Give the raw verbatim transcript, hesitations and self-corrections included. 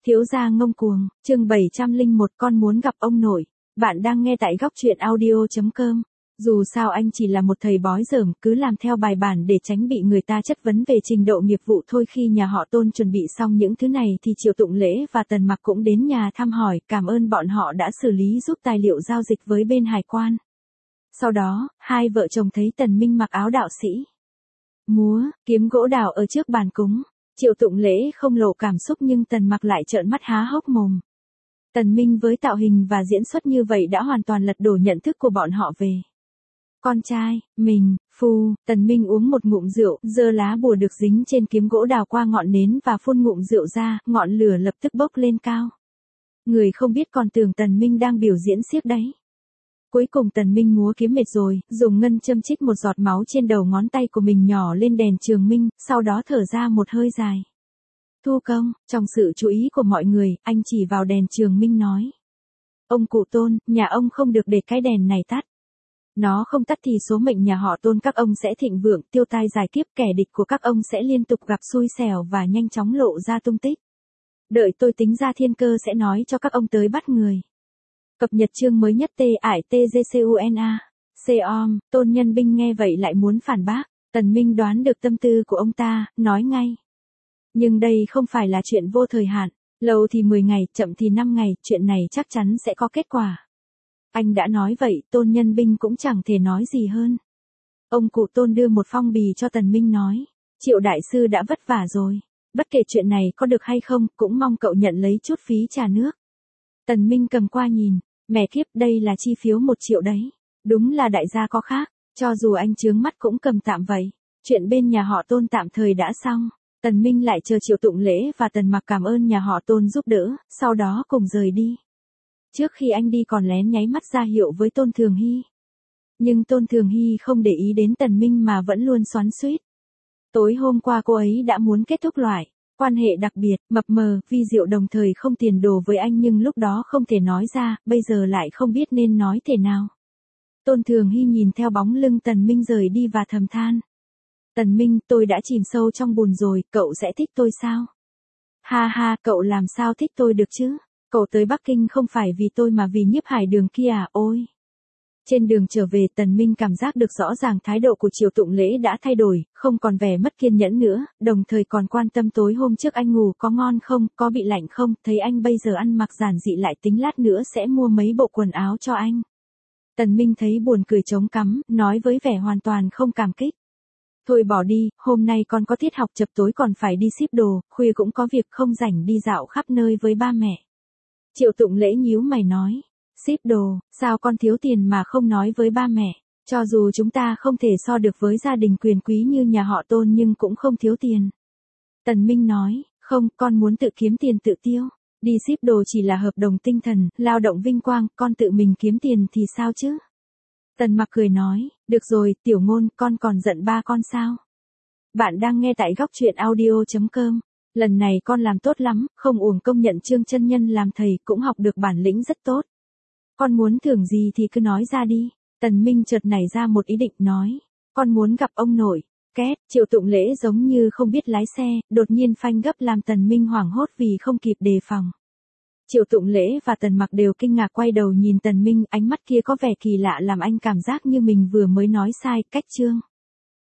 Thiếu gia ngông cuồng, chương bảy trăm lẻ một con muốn gặp ông nội. Bạn đang nghe tại góc truyện audio chấm com. Dù sao anh chỉ là một thầy bói dởm, cứ làm theo bài bản để tránh bị người ta chất vấn về trình độ nghiệp vụ thôi. Khi nhà họ Tôn chuẩn bị xong những thứ này thì Triệu Tụng Lễ và Tần Mặc cũng đến nhà thăm hỏi, cảm ơn bọn họ đã xử lý giúp tài liệu giao dịch với bên hải quan. Sau đó, hai vợ chồng thấy Tần Minh mặc áo đạo sĩ, múa, kiếm gỗ đào ở trước bàn cúng. Triệu Tụng Lễ không lộ cảm xúc nhưng Tần Mặc lại trợn mắt há hốc mồm. Tần Minh với tạo hình và diễn xuất như vậy đã hoàn toàn lật đổ nhận thức của bọn họ về con trai mình. Phu, Tần Minh uống một ngụm rượu, giơ lá bùa được dính trên kiếm gỗ đào qua ngọn nến và phun ngụm rượu ra, ngọn lửa lập tức bốc lên cao. Người không biết còn tưởng Tần Minh đang biểu diễn xiếc đấy. Cuối cùng Tần Minh múa kiếm mệt rồi, dùng ngân châm chích một giọt máu trên đầu ngón tay của mình nhỏ lên đèn trường minh, sau đó thở ra một hơi dài. Thu công, trong sự chú ý của mọi người, anh chỉ vào đèn trường minh nói. Ông cụ Tôn, nhà ông không được để cái đèn này tắt. Nó không tắt thì số mệnh nhà họ Tôn các ông sẽ thịnh vượng, tiêu tai giải kiếp, kẻ địch của các ông sẽ liên tục gặp xui xẻo và nhanh chóng lộ ra tung tích. Đợi tôi tính ra thiên cơ sẽ nói cho các ông tới bắt người. Cập nhật chương mới nhất T ải T G C U N A. C-om, Tôn Nhân Binh nghe vậy lại muốn phản bác. Tần Minh đoán được tâm tư của ông ta, nói ngay. Nhưng đây không phải là chuyện vô thời hạn. Lâu thì mười ngày, chậm thì năm ngày, chuyện này chắc chắn sẽ có kết quả. Anh đã nói vậy, Tôn Nhân Binh cũng chẳng thể nói gì hơn. Ông cụ Tôn đưa một phong bì cho Tần Minh nói. Triệu đại sư đã vất vả rồi. Bất kể chuyện này có được hay không, cũng mong cậu nhận lấy chút phí trà nước. Tần Minh cầm qua nhìn. Mẹ kiếp, đây là chi phiếu một triệu đấy. Đúng là đại gia có khác. Cho dù anh chướng mắt cũng cầm tạm vậy. Chuyện bên nhà họ Tôn tạm thời đã xong. Tần Minh lại chờ Triệu Tụng Lễ và Tần Mặc cảm ơn nhà họ Tôn giúp đỡ, sau đó cùng rời đi. Trước khi anh đi còn lén nháy mắt ra hiệu với Tôn Thường Hy. Nhưng Tôn Thường Hy không để ý đến Tần Minh mà vẫn luôn xoắn xuýt. Tối hôm qua cô ấy đã muốn kết thúc loại quan hệ đặc biệt, mập mờ, vi diệu đồng thời không tiền đồ với anh nhưng lúc đó không thể nói ra, bây giờ lại không biết nên nói thế nào. Tôn Thường Hy nhìn theo bóng lưng Tần Minh rời đi và thầm than. Tần Minh, tôi đã chìm sâu trong bùn rồi, cậu sẽ thích tôi sao? Ha ha, cậu làm sao thích tôi được chứ? Cậu tới Bắc Kinh không phải vì tôi mà vì Nhiếp Hải Đường kia à, ôi. Trên đường trở về Tần Minh cảm giác được rõ ràng thái độ của Triệu Tụng Lễ đã thay đổi, không còn vẻ mất kiên nhẫn nữa, đồng thời còn quan tâm tối hôm trước anh ngủ có ngon không, có bị lạnh không, thấy anh bây giờ ăn mặc giản dị lại tính lát nữa sẽ mua mấy bộ quần áo cho anh. Tần Minh thấy buồn cười trống cắm, nói với vẻ hoàn toàn không cảm kích. Thôi bỏ đi, hôm nay con có tiết học chập tối còn phải đi ship đồ, khuya cũng có việc không rảnh đi dạo khắp nơi với ba mẹ. Triệu Tụng Lễ nhíu mày nói. Ship đồ, sao con thiếu tiền mà không nói với ba mẹ? Cho dù chúng ta không thể so được với gia đình quyền quý như nhà họ Tôn nhưng cũng không thiếu tiền. Tần Minh nói, không, con muốn tự kiếm tiền tự tiêu. Đi ship đồ chỉ là hợp đồng tinh thần, lao động vinh quang, con tự mình kiếm tiền thì sao chứ? Tần Mặc cười nói, được rồi, Tiểu Ngôn, con còn giận ba con sao? Bạn đang nghe tại góc truyện audio chấm com. Lần này con làm tốt lắm, không uổng công nhận Trương chân nhân làm thầy, cũng học được bản lĩnh rất tốt. Con muốn thưởng gì thì cứ nói ra đi. Tần Minh chợt nảy ra một ý định nói, con muốn gặp ông nội. Két, Triệu Tụng Lễ giống như không biết lái xe, đột nhiên phanh gấp làm Tần Minh hoảng hốt vì không kịp đề phòng. Triệu Tụng Lễ và Tần Mặc đều kinh ngạc quay đầu nhìn Tần Minh, ánh mắt kia có vẻ kỳ lạ làm anh cảm giác như mình vừa mới nói sai cách chương.